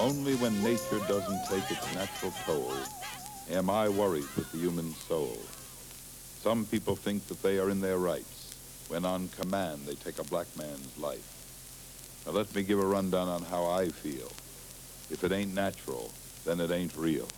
Only when nature doesn't take its natural toll am I worried with the human soul. Some people think that they are in their rights when on command they take a black man's life. Now let me give a rundown on how I feel. If it ain't natural, then it ain't real.